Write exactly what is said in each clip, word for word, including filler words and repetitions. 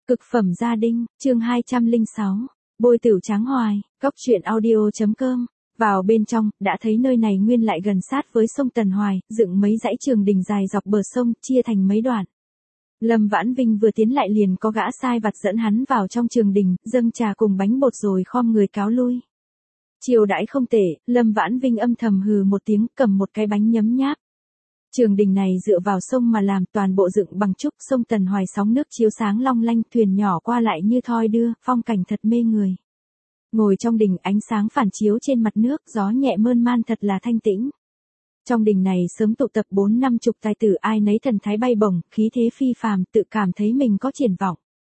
Cực phẩm gia đình, chương hai trăm lẻ sáu. Bôi tửu tráng hoài, góc truyện audio.com. Vào bên trong, đã thấy nơi này nguyên lại gần sát với sông Tần Hoài, dựng mấy dãy trường đình dài dọc bờ sông, chia thành mấy đoạn. Lâm Vãn Vinh vừa tiến lại liền có gã sai vặt dẫn hắn vào trong trường đình, dâng trà cùng bánh bột rồi khom người cáo lui. Chiều đãi không tệ, Lâm Vãn Vinh âm thầm hừ một tiếng, cầm một cái bánh nhấm nháp. Trường đình này dựa vào sông mà làm, toàn bộ dựng bằng trúc, sông Tần Hoài sóng nước chiếu sáng long lanh, thuyền nhỏ qua lại như thoi đưa, phong cảnh thật mê người. Ngồi trong đình, ánh sáng phản chiếu trên mặt nước, gió nhẹ mơn man thật là thanh tĩnh. Trong đình này sớm tụ tập bốn năm chục tài tử, ai nấy thần thái bay bổng, khí thế phi phàm, tự cảm thấy mình có triển vọng.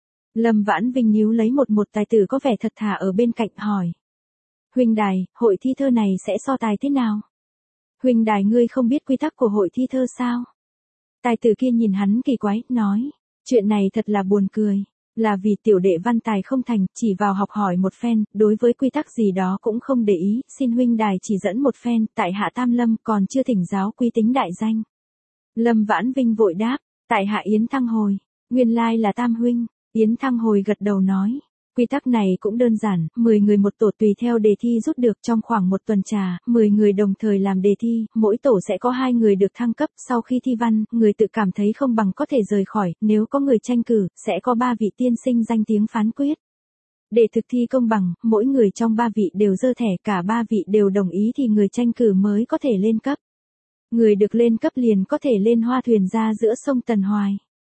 Lâm Vãn Vinh níu lấy một một tài tử có vẻ thật thà ở bên cạnh hỏi: "Huynh đài, hội thi thơ này sẽ so tài thế nào?" "Huynh đài ngươi không biết quy tắc của hội thi thơ sao?" Tài tử kia nhìn hắn kỳ quái, nói: "Chuyện này thật là buồn cười, là vì tiểu đệ văn tài không thành, chỉ vào học hỏi một phen, đối với quy tắc gì đó cũng không để ý, xin huynh đài chỉ dẫn một phen, tại hạ Tam Lâm còn chưa thỉnh giáo quý tính đại danh." Lâm Vãn Vinh vội đáp: "Tại hạ Yến Thăng Hồi." "Nguyên lai là Tam huynh." Yến Thăng Hồi gật đầu nói: "Quy tắc này cũng đơn giản, mười người một tổ tùy theo đề thi rút được trong khoảng một tuần trà, mười người đồng thời làm đề thi, mỗi tổ sẽ có hai người được thăng cấp, sau khi thi văn, người tự cảm thấy không bằng có thể rời khỏi, nếu có người tranh cử, sẽ có ba vị tiên sinh danh tiếng phán quyết. Để thực thi công bằng, mỗi người trong ba vị đều giơ thẻ, cả ba vị đều đồng ý thì người tranh cử mới có thể lên cấp. Người được lên cấp liền có thể lên hoa thuyền ra giữa sông Tần Hoài.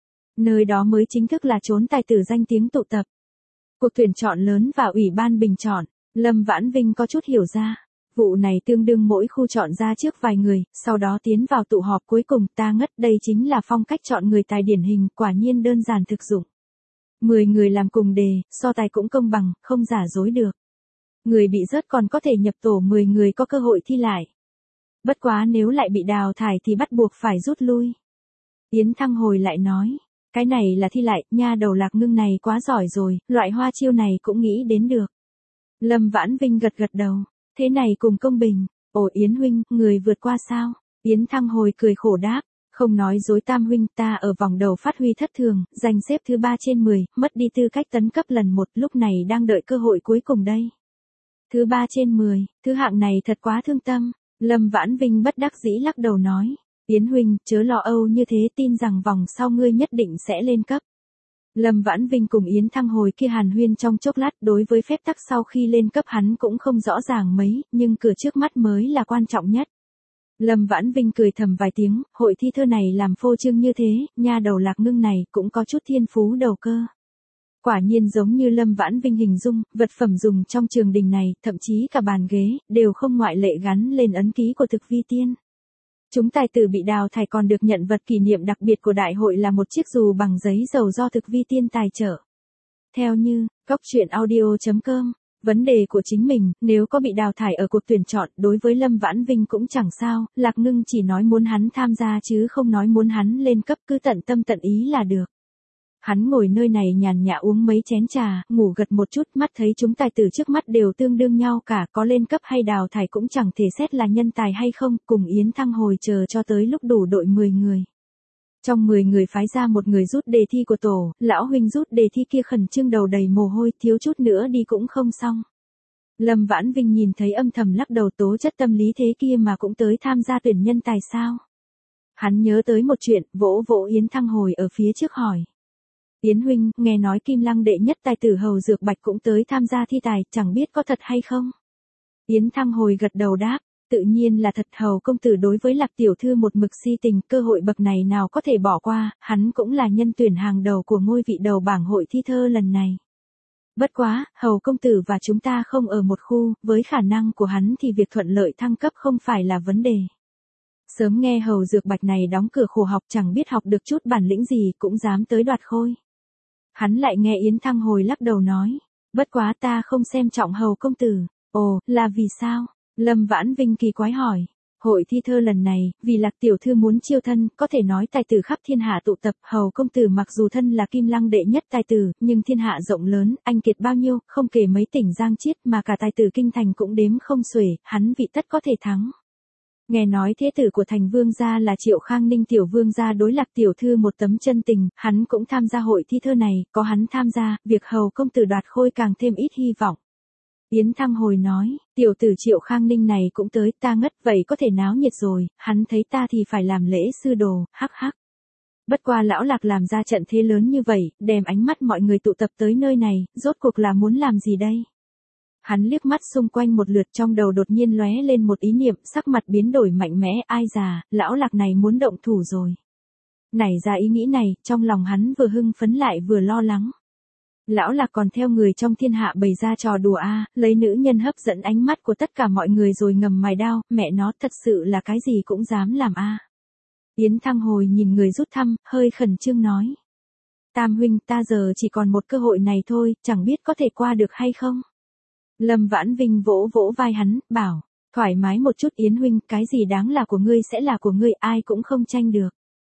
Nơi đó mới chính thức là chốn tài tử danh tiếng tụ tập." Cuộc tuyển chọn lớn và ủy ban bình chọn, Lâm Vãn Vinh có chút hiểu ra. Vụ này tương đương mỗi khu chọn ra trước vài người, sau đó tiến vào tụ họp cuối cùng, ta ngất, đây chính là phong cách chọn người tài điển hình, quả nhiên đơn giản thực dụng. Mười người làm cùng đề, so tài cũng công bằng, không giả dối được. Người bị rớt còn có thể nhập tổ, mười người có cơ hội thi lại. Bất quá nếu lại bị đào thải thì bắt buộc phải rút lui. Yến Thăng Hồi lại nói: "Cái này là thi lại, nha đầu Lạc Ngưng này quá giỏi rồi, loại hoa chiêu này cũng nghĩ đến được." Lâm Vãn Vinh gật gật đầu: "Thế này cùng công bình." "Ồ Yến huynh, người vượt qua sao?" Yến Thăng Hồi cười khổ đáp: "Không nói dối Tam huynh, ta ở vòng đầu phát huy thất thường, giành xếp thứ ba trên mười, mất đi tư cách tấn cấp lần một, lúc này đang đợi cơ hội cuối cùng đây." "Thứ ba trên mười, thứ hạng này thật quá thương tâm." Lâm Vãn Vinh bất đắc dĩ lắc đầu nói: "Yến huynh, chớ lo âu như thế, tin rằng vòng sau ngươi nhất định sẽ lên cấp." Lâm Vãn Vinh cùng Yến Thăng Hồi kia hàn huyên trong chốc lát, đối với phép tắc sau khi lên cấp hắn cũng không rõ ràng mấy, nhưng cửa trước mắt mới là quan trọng nhất. Lâm Vãn Vinh cười thầm vài tiếng, hội thi thơ này làm phô trương như thế, nha đầu Lạc Ngưng này cũng có chút thiên phú đầu cơ. Quả nhiên giống như Lâm Vãn Vinh hình dung, vật phẩm dùng trong trường đình này, thậm chí cả bàn ghế, đều không ngoại lệ gắn lên ấn ký của thực vi tiên. Chúng tài tử bị đào thải còn được nhận vật kỷ niệm đặc biệt của đại hội là một chiếc dù bằng giấy dầu do thực vi tiên tài trợ. Theo như, góc truyện audio.com, vấn đề của chính mình, nếu có bị đào thải ở cuộc tuyển chọn, đối với Lâm Vãn Vinh cũng chẳng sao, Lạc Ngưng chỉ nói muốn hắn tham gia chứ không nói muốn hắn lên cấp, cứ tận tâm tận ý là được. Hắn ngồi nơi này nhàn nhã uống mấy chén trà, ngủ gật một chút, mắt thấy chúng tài tử trước mắt đều tương đương nhau cả, có lên cấp hay đào thải cũng chẳng thể xét là nhân tài hay không, cùng Yến Thăng Hồi chờ cho tới lúc đủ đội mười người. Trong mười người phái ra một người rút đề thi của tổ, lão huynh rút đề thi kia khẩn trương đầu đầy mồ hôi, thiếu chút nữa đi cũng không xong. Lâm Vãn Vinh nhìn thấy âm thầm lắc đầu, tố chất tâm lý thế kia mà cũng tới tham gia tuyển nhân tài sao? Hắn nhớ tới một chuyện, vỗ vỗ Yến Thăng Hồi ở phía trước hỏi: "Yến huynh, nghe nói Kim Lăng đệ nhất tài tử Hầu Dược Bạch cũng tới tham gia thi tài, chẳng biết có thật hay không?" Yến Thăng Hồi gật đầu đáp: "Tự nhiên là thật, Hầu công tử đối với Lạc tiểu thư một mực si tình, cơ hội bậc này nào có thể bỏ qua, hắn cũng là nhân tuyển hàng đầu của ngôi vị đầu bảng hội thi thơ lần này. Bất quá, Hầu công tử và chúng ta không ở một khu, với khả năng của hắn thì việc thuận lợi thăng cấp không phải là vấn đề." Sớm nghe Hầu Dược Bạch này đóng cửa khổ học, chẳng biết học được chút bản lĩnh gì cũng dám tới đoạt khôi. Hắn lại nghe Yến Thăng Hồi lắc đầu nói: "Bất quá ta không xem trọng Hầu công tử." "Ồ, là vì sao?" Lâm Vãn Vinh kỳ quái hỏi. "Hội thi thơ lần này, vì Lạc tiểu thư muốn chiêu thân, có thể nói tài tử khắp thiên hạ tụ tập, Hầu công tử mặc dù thân là Kim Lăng đệ nhất tài tử, nhưng thiên hạ rộng lớn, anh kiệt bao nhiêu, không kể mấy tỉnh Giang Chiết mà cả tài tử kinh thành cũng đếm không xuể, hắn vị tất có thể thắng. Nghe nói thế tử của thành vương gia là Triệu Khang Ninh tiểu vương gia đối Lạc tiểu thư một tấm chân tình, hắn cũng tham gia hội thi thơ này, có hắn tham gia, việc hầu công tử đoạt khôi càng thêm ít hy vọng. Yến Thăng hồi nói, tiểu tử Triệu Khang Ninh này cũng tới, ta ngất, vậy có thể náo nhiệt rồi, hắn thấy ta thì phải làm lễ sư đồ, hắc hắc. Bất qua lão Lạc làm ra trận thế lớn như vậy, đem ánh mắt mọi người tụ tập tới nơi này, rốt cuộc là muốn làm gì đây? Hắn liếc mắt xung quanh một lượt, trong đầu đột nhiên lóe lên một ý niệm, sắc mặt biến đổi mạnh mẽ, ai già, lão Lạc này muốn động thủ rồi. Nảy ra ý nghĩ này, trong lòng hắn vừa hưng phấn lại vừa lo lắng. Lão Lạc còn theo người trong thiên hạ bày ra trò đùa a, lấy nữ nhân hấp dẫn ánh mắt của tất cả mọi người rồi ngầm mài đao, mẹ nó thật sự là cái gì cũng dám làm a. Yến Thăng hồi nhìn người rút thăm, hơi khẩn trương nói. Tam huynh, ta giờ chỉ còn một cơ hội này thôi, chẳng biết có thể qua được hay không. Lâm Vãn Vinh vỗ vỗ vai hắn, bảo, thoải mái một chút Yến huynh, cái gì đáng là của ngươi sẽ là của ngươi, ai cũng không tranh được.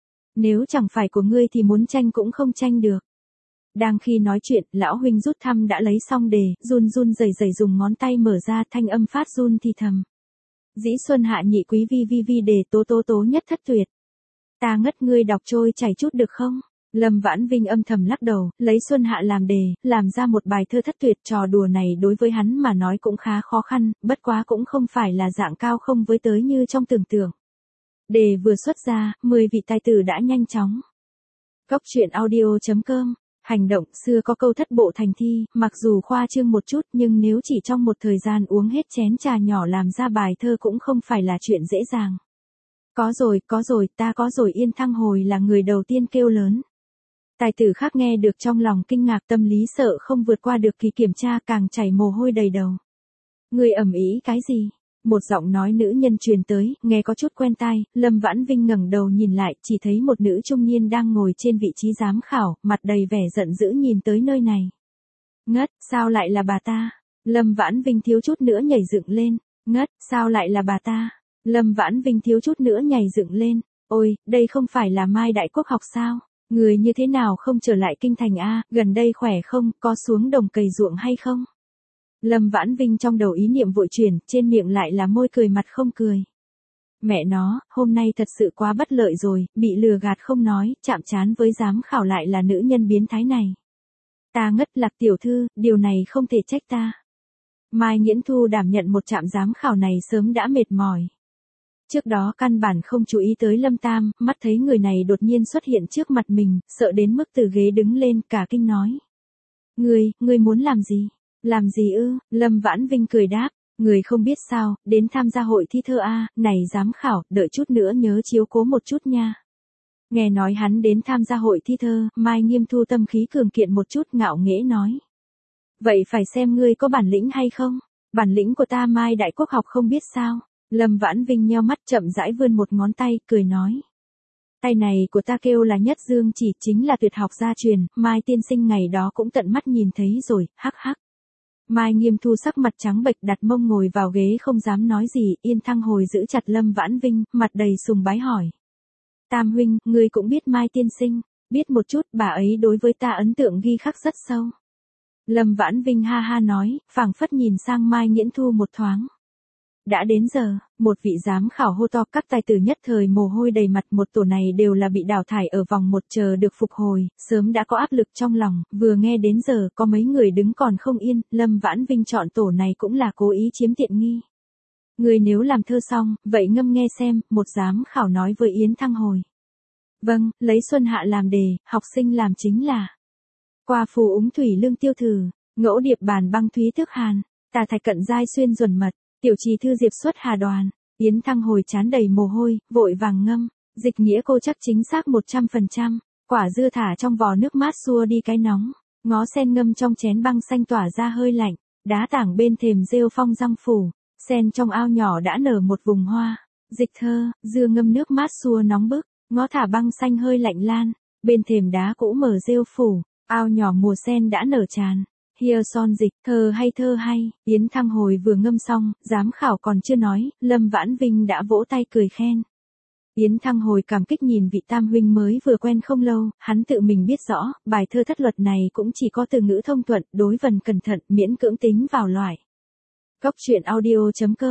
Nếu chẳng phải của ngươi thì muốn tranh cũng không tranh được. Đang khi nói chuyện, lão huynh rút thăm đã lấy xong đề, run run rẩy rẩy dùng ngón tay mở ra, thanh âm phát run thì thầm. Dĩ xuân hạ nhị quý vi vi vi đề tố tố tố nhất thất tuyệt. Ta ngất, ngươi đọc trôi chảy chút được không? Lâm Vãn Vinh âm thầm lắc đầu, lấy xuân hạ làm đề, làm ra một bài thơ thất tuyệt, trò đùa này đối với hắn mà nói cũng khá khó khăn, bất quá cũng không phải là dạng cao không với tới như trong tưởng tượng. Đề vừa xuất ra, mười vị tài tử đã nhanh chóng. Góc truyện audio chấm com. Hành động, xưa có câu thất bộ thành thi, mặc dù khoa trương một chút nhưng nếu chỉ trong một thời gian uống hết chén trà nhỏ làm ra bài thơ cũng không phải là chuyện dễ dàng. Có rồi, có rồi, ta có rồi. Yến Thăng hồi là người đầu tiên kêu lớn. Tài tử khác nghe được trong lòng kinh ngạc, tâm lý sợ không vượt qua được kỳ kiểm tra, càng chảy mồ hôi đầy đầu. Người ầm ĩ cái gì? Một giọng nói nữ nhân truyền tới, nghe có chút quen tai, Lâm Vãn Vinh ngẩng đầu nhìn lại, chỉ thấy một nữ trung niên đang ngồi trên vị trí giám khảo, mặt đầy vẻ giận dữ nhìn tới nơi này. Ngất, sao lại là bà ta? Lâm Vãn Vinh thiếu chút nữa nhảy dựng lên. Ngất, sao lại là bà ta? Lâm Vãn Vinh thiếu chút nữa nhảy dựng lên. Ôi, đây không phải là Mai Đại Quốc học sao? Người như thế nào không trở lại kinh thành a, gần đây khỏe không, có xuống đồng cày ruộng hay không? Lâm Vãn Vinh trong đầu ý niệm vội chuyển, trên miệng lại là môi cười mặt không cười. Mẹ nó, hôm nay thật sự quá bất lợi rồi, bị lừa gạt không nói, chạm trán với giám khảo lại là nữ nhân biến thái này. Ta ngất, Lạc tiểu thư, điều này không thể trách ta. Mai Nghiễn Thu đảm nhận một trạm giám khảo này sớm đã mệt mỏi. Trước đó căn bản không chú ý tới Lâm Tam, mắt thấy người này đột nhiên xuất hiện trước mặt mình, sợ đến mức từ ghế đứng lên, cả kinh nói. Ngươi, ngươi muốn làm gì? Làm gì ư? Lâm Vãn Vinh cười đáp, người không biết sao, đến tham gia hội thi thơ a, này giám khảo, đợi chút nữa nhớ chiếu cố một chút nha. Nghe nói hắn đến tham gia hội thi thơ, Mai Nghiêm Thu tâm khí cường kiện một chút, ngạo nghễ nói. Vậy phải xem ngươi có bản lĩnh hay không? Bản lĩnh của ta Mai Đại Quốc học không biết sao? Lâm Vãn Vinh nheo mắt chậm rãi vươn một ngón tay, cười nói. Tay này của ta kêu là Nhất Dương chỉ, chính là tuyệt học gia truyền, Mai tiên sinh ngày đó cũng tận mắt nhìn thấy rồi, hắc hắc. Mai Nghiêm Thu sắc mặt trắng bệch đặt mông ngồi vào ghế không dám nói gì, Yến Thăng hồi giữ chặt Lâm Vãn Vinh, mặt đầy sùng bái hỏi. Tam huynh, ngươi cũng biết Mai tiên sinh, biết một chút, bà ấy đối với ta ấn tượng ghi khắc rất sâu. Lâm Vãn Vinh ha ha nói, phảng phất nhìn sang Mai Nghiễn Thu một thoáng. Đã đến giờ, một vị giám khảo hô to, các tài tử nhất thời mồ hôi đầy mặt, một tổ này đều là bị đào thải ở vòng một, chờ được phục hồi, sớm đã có áp lực trong lòng, vừa nghe đến giờ có mấy người đứng còn không yên, Lâm Vãn Vinh chọn tổ này cũng là cố ý chiếm tiện nghi. Người nếu làm thơ xong, vậy ngâm nghe xem, một giám khảo nói với Yến Thăng hồi. Vâng, lấy xuân hạ làm đề, học sinh làm chính là. Qua phù úng thủy lương tiêu thử, ngẫu điệp bàn băng thúy tước hàn, tà thạch cận giai xuyên duẩn mật. Tiểu trì thư diệp xuất hà đoàn, Yến Thăng hồi trán đầy mồ hôi, vội vàng ngâm, dịch nghĩa cô chắc chính xác một trăm phần trăm, quả dưa thả trong vò nước mát xua đi cái nóng, ngó sen ngâm trong chén băng xanh tỏa ra hơi lạnh, đá tảng bên thềm rêu phong răng phủ, sen trong ao nhỏ đã nở một vùng hoa, dịch thơ, dưa ngâm nước mát xua nóng bức, ngó thả băng xanh hơi lạnh lan, bên thềm đá cũ mở rêu phủ, ao nhỏ mùa sen đã nở tràn. Hia son dịch, thơ hay thơ hay, Yến Thăng hồi vừa ngâm xong, giám khảo còn chưa nói, Lâm Vãn Vinh đã vỗ tay cười khen. Yến Thăng hồi cảm kích nhìn vị tam huynh mới vừa quen không lâu, hắn tự mình biết rõ, bài thơ thất luật này cũng chỉ có từ ngữ thông thuận, đối vần cẩn thận, miễn cưỡng tính vào loại. Góc truyện audio chấm com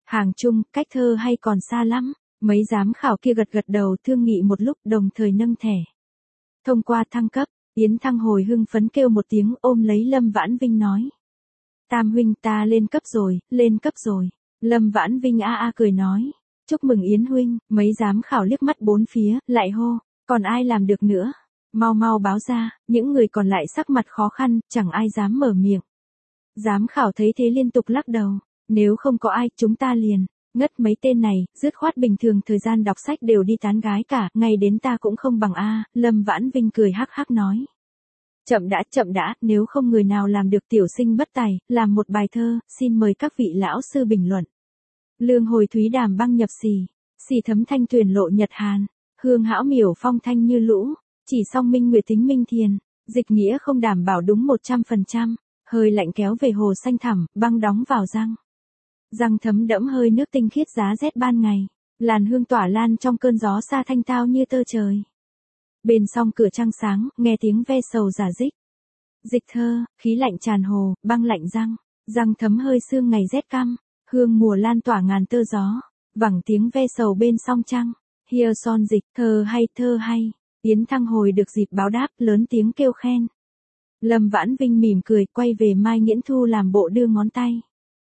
Hàng chung, cách thơ hay còn xa lắm. Mấy giám khảo kia gật gật đầu thương nghị một lúc đồng thời nâng thẻ. Thông qua thăng cấp, Yến Thăng hồi hưng phấn kêu một tiếng ôm lấy Lâm Vãn Vinh nói. Tam huynh ta lên cấp rồi, lên cấp rồi. Lâm Vãn Vinh a a cười nói. Chúc mừng Yến huynh, mấy giám khảo liếc mắt bốn phía, lại hô, còn ai làm được nữa? Mau mau báo ra, những người còn lại sắc mặt khó khăn, chẳng ai dám mở miệng. Giám khảo thấy thế liên tục lắc đầu, nếu không có ai, chúng ta liền. Ngất mấy tên này, dứt khoát bình thường thời gian đọc sách đều đi tán gái cả, ngay đến ta cũng không bằng a. Lâm Vãn Vinh cười hắc hắc nói. Chậm đã, chậm đã, nếu không người nào làm được tiểu sinh bất tài, làm một bài thơ, xin mời các vị lão sư bình luận. Lương hồi thúy đàm băng nhập xì, xì thấm thanh tuyền lộ nhật hàn, hương hão miểu phong thanh như lũ, chỉ song minh nguyệt tính minh thiền, dịch nghĩa không đảm bảo đúng một trăm phần trăm, hơi lạnh kéo về hồ xanh thẳm, băng đóng vào răng. Răng thấm đẫm hơi nước tinh khiết giá rét ban ngày, làn hương tỏa lan trong cơn gió xa thanh tao như tơ trời. Bên song cửa trăng sáng, nghe tiếng ve sầu giả dích. Dịch thơ, khí lạnh tràn hồ, băng lạnh răng, răng thấm hơi sương ngày rét căm, hương mùa lan tỏa ngàn tơ gió, vẳng tiếng ve sầu bên song trăng. Here son dịch, thơ hay, thơ hay. Yến Thăng hồi được dịp báo đáp, lớn tiếng kêu khen. Lâm Vãn Vinh mỉm cười, quay về Mai Nghiễn Thu làm bộ đưa ngón tay.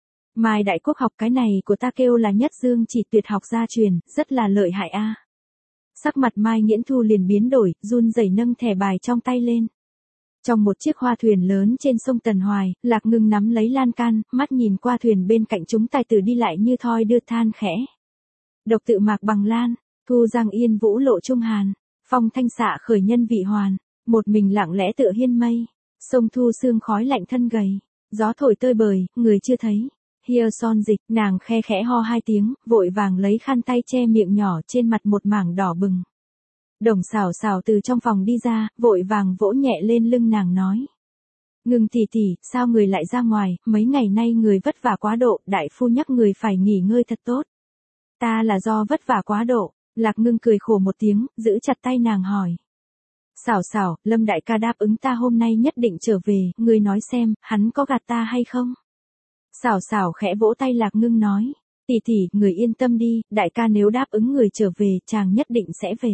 Mai Đại Quốc học cái này của ta kêu là nhất dương chỉ tuyệt học gia truyền, rất là lợi hại a. Sắc mặt Mai Nghiễn Thu liền biến đổi, run rẩy nâng thẻ bài trong tay lên. Trong một chiếc hoa thuyền lớn trên sông Tần Hoài, Lạc Ngưng nắm lấy lan can, mắt nhìn qua thuyền bên cạnh chúng tài tử đi lại như thoi đưa than khẽ. Độc tự Mạc Bằng Lan, thu giang yên vũ lộ trung hàn, phong thanh xạ khởi nhân vị hoàn, một mình lặng lẽ tựa hiên mây, sông thu sương khói lạnh thân gầy, gió thổi tơi bời, người chưa thấy. Here son dịch, nàng khe khẽ ho hai tiếng, vội vàng lấy khăn tay che miệng nhỏ trên mặt một mảng đỏ bừng. Đồng xảo xảo từ trong phòng đi ra, vội vàng vỗ nhẹ lên lưng nàng nói. Ngưng tỷ tỷ, sao người lại ra ngoài, mấy ngày nay người vất vả quá độ, đại phu nhắc người phải nghỉ ngơi thật tốt. Ta là do vất vả quá độ, Lạc Ngưng cười khổ một tiếng, giữ chặt tay nàng hỏi. Xảo xảo, Lâm đại ca đáp ứng ta hôm nay nhất định trở về, người nói xem, hắn có gạt ta hay không? Xảo xảo khẽ vỗ tay Lạc Ngưng nói. Tỷ tỷ, người yên tâm đi, đại ca nếu đáp ứng người trở về, chàng nhất định sẽ về.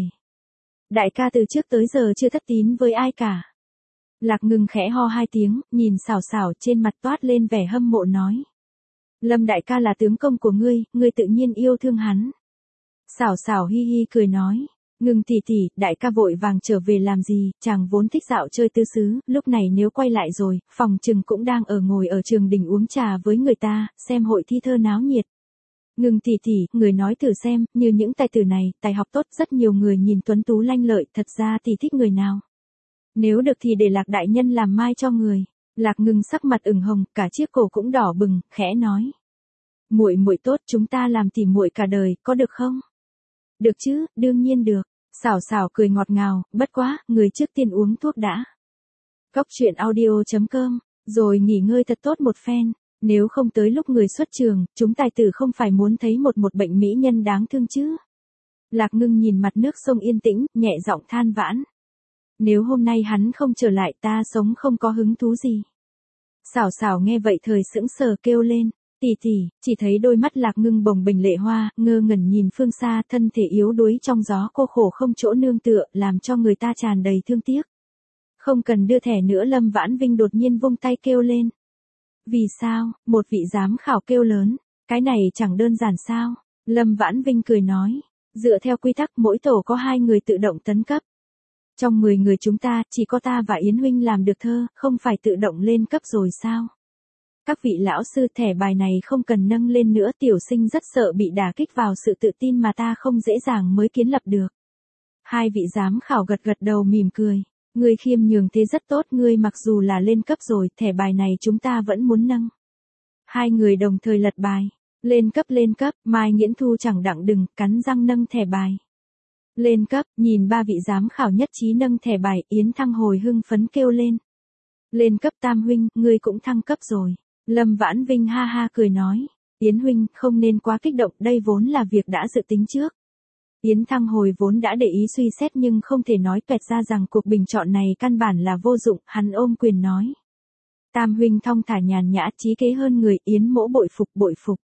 Đại ca từ trước tới giờ chưa thất tín với ai cả. Lạc Ngưng khẽ ho hai tiếng, nhìn xảo xảo trên mặt toát lên vẻ hâm mộ nói. Lâm đại ca là tướng công của ngươi, ngươi tự nhiên yêu thương hắn. Xảo xảo hi hi cười nói. Ngưng tỷ tỷ, đại ca vội vàng trở về làm gì, chàng vốn thích dạo chơi tứ xứ, lúc này nếu quay lại rồi, phòng trừng cũng đang ở ngồi ở trường đình uống trà với người ta, xem hội thi thơ náo nhiệt. Ngưng tỷ tỷ, người nói thử xem, như những tài tử này, tài học tốt, rất nhiều người nhìn tuấn tú lanh lợi, thật ra tỷ thích người nào? Nếu được thì để Lạc đại nhân làm mai cho người. Lạc Ngưng sắc mặt ửng hồng, cả chiếc cổ cũng đỏ bừng, khẽ nói. Muội muội tốt, chúng ta làm tỉ muội cả đời, có được không? Được chứ, đương nhiên được. Xảo xảo cười ngọt ngào, bất quá, người trước tiên uống thuốc đã. Cóc truyện audio chấm com, rồi nghỉ ngơi thật tốt một phen. Nếu không tới lúc người xuất trường, chúng tài tử không phải muốn thấy một một bệnh mỹ nhân đáng thương chứ. Lạc Ngưng nhìn mặt nước sông yên tĩnh, nhẹ giọng than vãn. Nếu hôm nay hắn không trở lại ta sống không có hứng thú gì. Xảo xảo nghe vậy thời sững sờ kêu lên. Tỷ tỷ, chỉ thấy đôi mắt Lạc Ngưng bồng bềnh lệ hoa, ngơ ngẩn nhìn phương xa, thân thể yếu đuối trong gió cô khổ không chỗ nương tựa, làm cho người ta tràn đầy thương tiếc. Không cần đưa thẻ nữa. Lâm Vãn Vinh đột nhiên vung tay kêu lên. Vì sao? Một vị giám khảo kêu lớn. Cái này chẳng đơn giản sao? Lâm Vãn Vinh cười nói. Dựa theo quy tắc mỗi tổ có hai người tự động tấn cấp. Trong mười người chúng ta, chỉ có ta và Yến huynh làm được thơ, không phải tự động lên cấp rồi sao? Các vị lão sư, thẻ bài này không cần nâng lên nữa, tiểu sinh rất sợ bị đả kích vào sự tự tin mà ta không dễ dàng mới kiến lập được. Hai vị giám khảo gật gật đầu mỉm cười. Ngươi khiêm nhường thế rất tốt, ngươi mặc dù là lên cấp rồi, thẻ bài này chúng ta vẫn muốn nâng. Hai người đồng thời lật bài. Lên cấp lên cấp, Mai Nghiễn Thu chẳng đặng đừng, cắn răng nâng thẻ bài. Lên cấp, nhìn ba vị giám khảo nhất trí nâng thẻ bài, Yến Thăng hồi hưng phấn kêu lên. Lên cấp Tam huynh, ngươi cũng thăng cấp rồi. Lâm Vãn Vinh ha ha cười nói. Yến huynh, không nên quá kích động, đây vốn là việc đã dự tính trước. Yến Thăng hồi vốn đã để ý suy xét nhưng không thể nói toẹt ra rằng cuộc bình chọn này căn bản là vô dụng, hắn ôm quyền nói. Tam huynh thong thả nhàn nhã trí kế hơn người, Yến mỗ bội phục bội phục.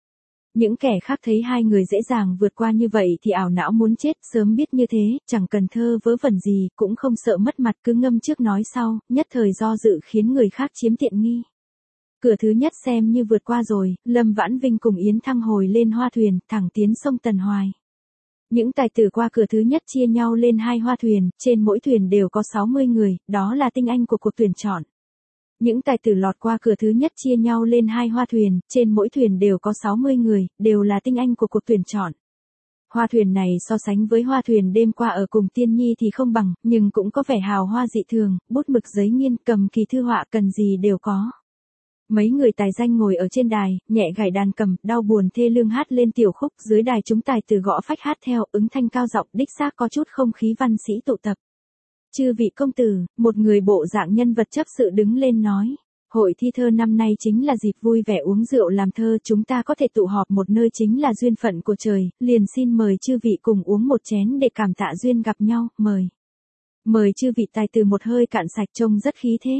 Những kẻ khác thấy hai người dễ dàng vượt qua như vậy thì ảo não muốn chết, sớm biết như thế, chẳng cần thơ vớ vẩn gì, cũng không sợ mất mặt cứ ngâm trước nói sau, nhất thời do dự khiến người khác chiếm tiện nghi. Cửa thứ nhất xem như vượt qua rồi, Lâm Vãn Vinh cùng Yến Thăng Hồi lên hoa thuyền, thẳng tiến sông Tần Hoài. Những tài tử qua cửa thứ nhất chia nhau lên hai hoa thuyền, trên mỗi thuyền đều có sáu mươi người, đó là tinh anh của cuộc tuyển chọn. Những tài tử lọt qua cửa thứ nhất chia nhau lên hai hoa thuyền, trên mỗi thuyền đều có sáu mươi người, đều là tinh anh của cuộc tuyển chọn. Hoa thuyền này so sánh với hoa thuyền đêm qua ở cùng Tiên Nhi thì không bằng, nhưng cũng có vẻ hào hoa dị thường, bút mực giấy nghiên, cầm kỳ thư họa cần gì đều có. Mấy người tài danh ngồi ở trên đài, nhẹ gảy đàn cầm, đau buồn thê lương hát lên tiểu khúc, dưới đài chúng tài tử gõ phách hát theo, ứng thanh cao giọng, đích xác có chút không khí văn sĩ tụ tập. Chư vị công tử, một người bộ dạng nhân vật chấp sự đứng lên nói, hội thi thơ năm nay chính là dịp vui vẻ uống rượu làm thơ, chúng ta có thể tụ họp một nơi chính là duyên phận của trời, liền xin mời chư vị cùng uống một chén để cảm tạ duyên gặp nhau, mời. Mời chư vị tài tử một hơi cạn sạch trông rất khí thế.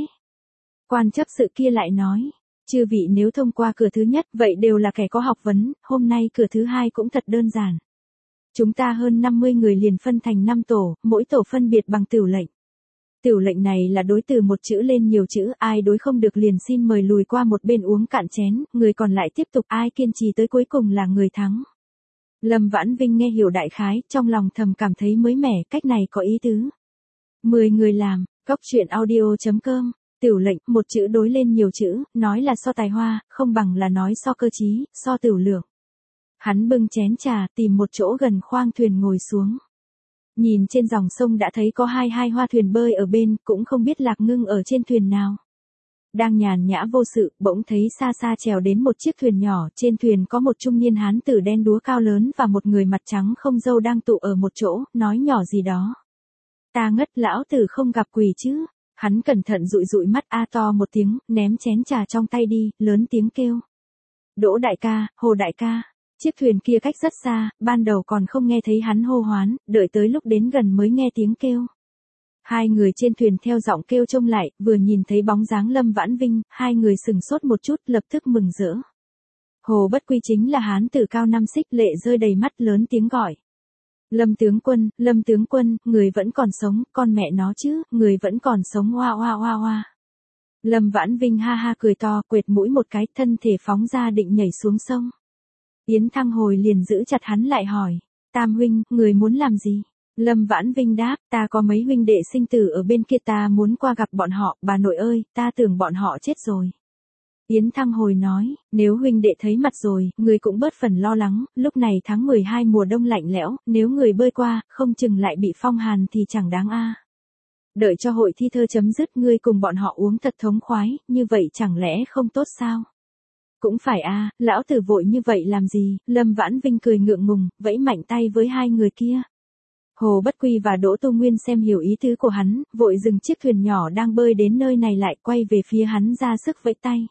Quan chấp sự kia lại nói, chư vị nếu thông qua cửa thứ nhất vậy đều là kẻ có học vấn, hôm nay cửa thứ hai cũng thật đơn giản. Chúng ta hơn năm mươi người liền phân thành năm tổ, mỗi tổ phân biệt bằng tửu lệnh. Tửu lệnh này là đối từ một chữ lên nhiều chữ, ai đối không được liền xin mời lùi qua một bên uống cạn chén, người còn lại tiếp tục, ai kiên trì tới cuối cùng là người thắng. Lâm Vãn Vinh nghe hiểu đại khái, trong lòng thầm cảm thấy mới mẻ, cách này có ý tứ. Mười người làm, cóc truyện audio chấm com. Tửu lệnh, một chữ đối lên nhiều chữ, nói là so tài hoa, không bằng là nói so cơ trí, so tửu lượng. Hắn bưng chén trà, tìm một chỗ gần khoang thuyền ngồi xuống. Nhìn trên dòng sông đã thấy có hai hai hoa thuyền bơi ở bên, cũng không biết Lạc Ngưng ở trên thuyền nào. Đang nhàn nhã vô sự, bỗng thấy xa xa trèo đến một chiếc thuyền nhỏ, trên thuyền có một trung niên hán tử đen đúa cao lớn và một người mặt trắng không râu đang tụ ở một chỗ, nói nhỏ gì đó. Ta ngất, lão tử không gặp quỷ chứ. Hắn cẩn thận dụi dụi mắt a to một tiếng, ném chén trà trong tay đi, lớn tiếng kêu. Đỗ đại ca, Hồ đại ca. Chiếc thuyền kia cách rất xa, ban đầu còn không nghe thấy hắn hô hoán, đợi tới lúc đến gần mới nghe tiếng kêu. Hai người trên thuyền theo giọng kêu trông lại, vừa nhìn thấy bóng dáng Lâm Vãn Vinh, hai người sừng sốt một chút, lập tức mừng rỡ. Hồ Bất Quy chính là hán tử cao năm xích, lệ rơi đầy mắt, lớn tiếng gọi. Lâm tướng quân, Lâm tướng quân, người vẫn còn sống, con mẹ nó chứ, người vẫn còn sống, hoa hoa hoa hoa. Lâm Vãn Vinh ha ha cười to, quệt mũi một cái, thân thể phóng ra định nhảy xuống sông. Yến Thăng Hồi liền giữ chặt hắn lại hỏi, Tam huynh, người muốn làm gì? Lâm Vãn Vinh đáp, ta có mấy huynh đệ sinh tử ở bên kia, ta muốn qua gặp bọn họ, bà nội ơi, ta tưởng bọn họ chết rồi. Yến Thăng Hồi nói, nếu huynh đệ thấy mặt rồi, người cũng bớt phần lo lắng, lúc này tháng mười hai mùa đông lạnh lẽo, nếu người bơi qua, không chừng lại bị phong hàn thì chẳng đáng a. Đợi cho hội thi thơ chấm dứt, ngươi cùng bọn họ uống thật thống khoái, như vậy chẳng lẽ không tốt sao? Cũng phải a, lão tử vội như vậy làm gì? Lâm Vãn Vinh cười ngượng ngùng, vẫy mạnh tay với hai người kia. Hồ Bất Quy và Đỗ Tu Nguyên xem hiểu ý tứ của hắn, vội dừng chiếc thuyền nhỏ đang bơi đến nơi này lại, quay về phía hắn ra sức vẫy tay.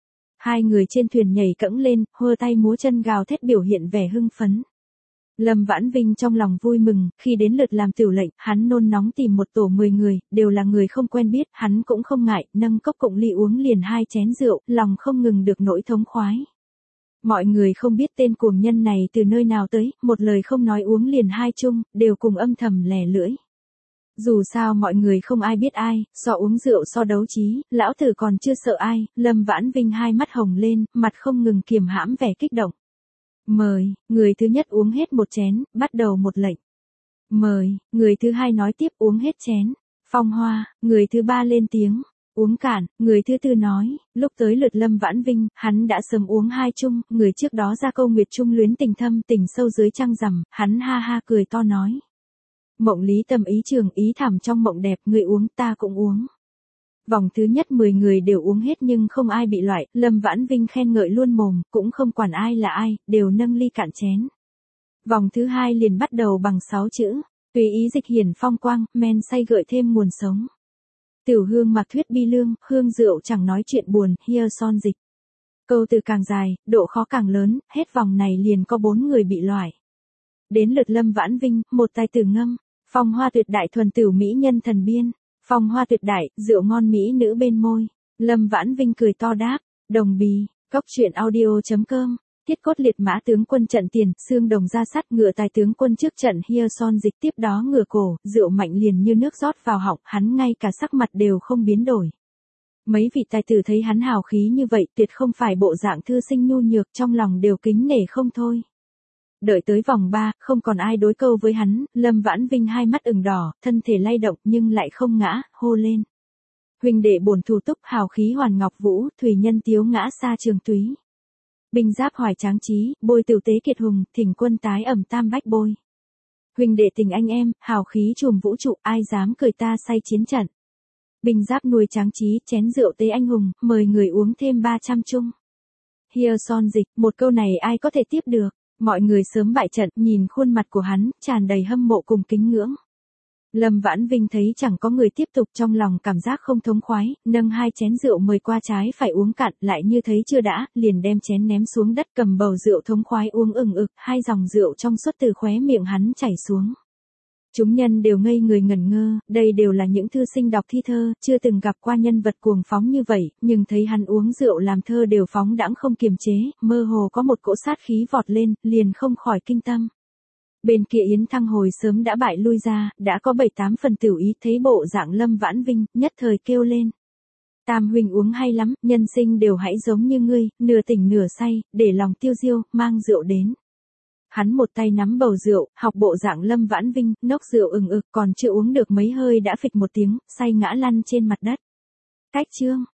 Hai người trên thuyền nhảy cẫng lên, hơ tay múa chân gào thét biểu hiện vẻ hưng phấn. Lâm Vãn Vinh trong lòng vui mừng, khi đến lượt làm tửu lệnh, hắn nôn nóng tìm một tổ mười người, đều là người không quen biết, hắn cũng không ngại, nâng cốc cụng ly uống liền hai chén rượu, lòng không ngừng được nỗi thống khoái. Mọi người không biết tên cuồng nhân này từ nơi nào tới, một lời không nói uống liền hai chung, đều cùng âm thầm lè lưỡi. Dù sao mọi người không ai biết ai, so uống rượu so đấu trí, lão tử còn chưa sợ ai, Lâm Vãn Vinh hai mắt hồng lên, mặt không ngừng kiềm hãm vẻ kích động. Mời, người thứ nhất uống hết một chén, bắt đầu một lệnh. Mời, người thứ hai nói tiếp uống hết chén. Phong Hoa, người thứ ba lên tiếng. Uống cạn, người thứ tư nói, lúc tới lượt Lâm Vãn Vinh, hắn đã sớm uống hai chung, người trước đó ra câu nguyệt trung luyến tình thâm tình sâu dưới trăng rằm, hắn ha ha cười to nói. Mộng lý tâm ý trường ý thẳm trong mộng đẹp, người uống ta cũng uống. Vòng thứ nhất mười người đều uống hết nhưng không ai bị loại, Lâm Vãn Vinh khen ngợi luôn mồm, cũng không quản ai là ai, đều nâng ly cạn chén. Vòng thứ hai liền bắt đầu bằng sáu chữ, tùy ý dịch hiển phong quang, men say gợi thêm nguồn sống. Tiểu hương mặc thuyết bi lương, hương rượu chẳng nói chuyện buồn, hia son dịch. Câu từ càng dài, độ khó càng lớn, hết vòng này liền có bốn người bị loại. Đến lượt Lâm Vãn Vinh, một tài tử ngâm, phong hoa tuyệt đại thuần tửu mỹ nhân thần biên. Phong hoa tuyệt đại, rượu ngon mỹ nữ bên môi. Lâm Vãn Vinh cười to đáp, đồng bì, cóc truyện audio chấm com. Tiết cốt liệt mã tướng quân trận tiền, xương đồng ra sắt, ngựa tài tướng quân trước trận Hyeon dịch, tiếp đó ngửa cổ, rượu mạnh liền như nước rót vào họng, hắn ngay cả sắc mặt đều không biến đổi. Mấy vị tài tử thấy hắn hào khí như vậy, tuyệt không phải bộ dạng thư sinh nhu nhược, trong lòng đều kính nể không thôi. Đợi tới vòng ba, không còn ai đối câu với hắn, Lâm Vãn Vinh hai mắt ửng đỏ, thân thể lay động nhưng lại không ngã, hô lên. Huynh đệ bổn thủ túc, hào khí hoàn ngọc vũ, thủy nhân tiếu ngã xa trường túy. Binh giáp hoài tráng trí, bôi tửu tế kiệt hùng, thỉnh quân tái ẩm tam bách bôi. Huynh đệ tình anh em, hào khí trùm vũ trụ, ai dám cười ta say chiến trận. Binh giáp nuôi tráng trí, chén rượu tế anh hùng, mời người uống thêm ba trăm chung. Hyeon dịch, một câu này ai có thể tiếp được. Mọi người sớm bại trận, nhìn khuôn mặt của hắn, tràn đầy hâm mộ cùng kính ngưỡng. Lâm Vãn Vinh thấy chẳng có người tiếp tục, trong lòng cảm giác không thống khoái, nâng hai chén rượu mời qua trái phải uống cạn, lại như thấy chưa đã, liền đem chén ném xuống đất, cầm bầu rượu thống khoái uống ừng ực, hai dòng rượu trong suốt từ khóe miệng hắn chảy xuống. Chúng nhân đều ngây người ngẩn ngơ, đây đều là những thư sinh đọc thi thơ, chưa từng gặp qua nhân vật cuồng phóng như vậy, nhưng thấy hắn uống rượu làm thơ đều phóng đãng không kiềm chế, mơ hồ có một cỗ sát khí vọt lên, liền không khỏi kinh tâm. Bên kia Yến Thăng hồi sớm đã bại lui ra, đã có bảy tám phần tiểu ý, thấy bộ dạng Lâm Vãn Vinh, nhất thời kêu lên. Tam huynh uống hay lắm, nhân sinh đều hãy giống như ngươi, nửa tỉnh nửa say, để lòng tiêu diêu, mang rượu đến. Hắn một tay nắm bầu rượu, học bộ dạng Lâm Vãn Vinh, nốc rượu ừng ực, còn chưa uống được mấy hơi đã phịch một tiếng, say ngã lăn trên mặt đất. Cách chương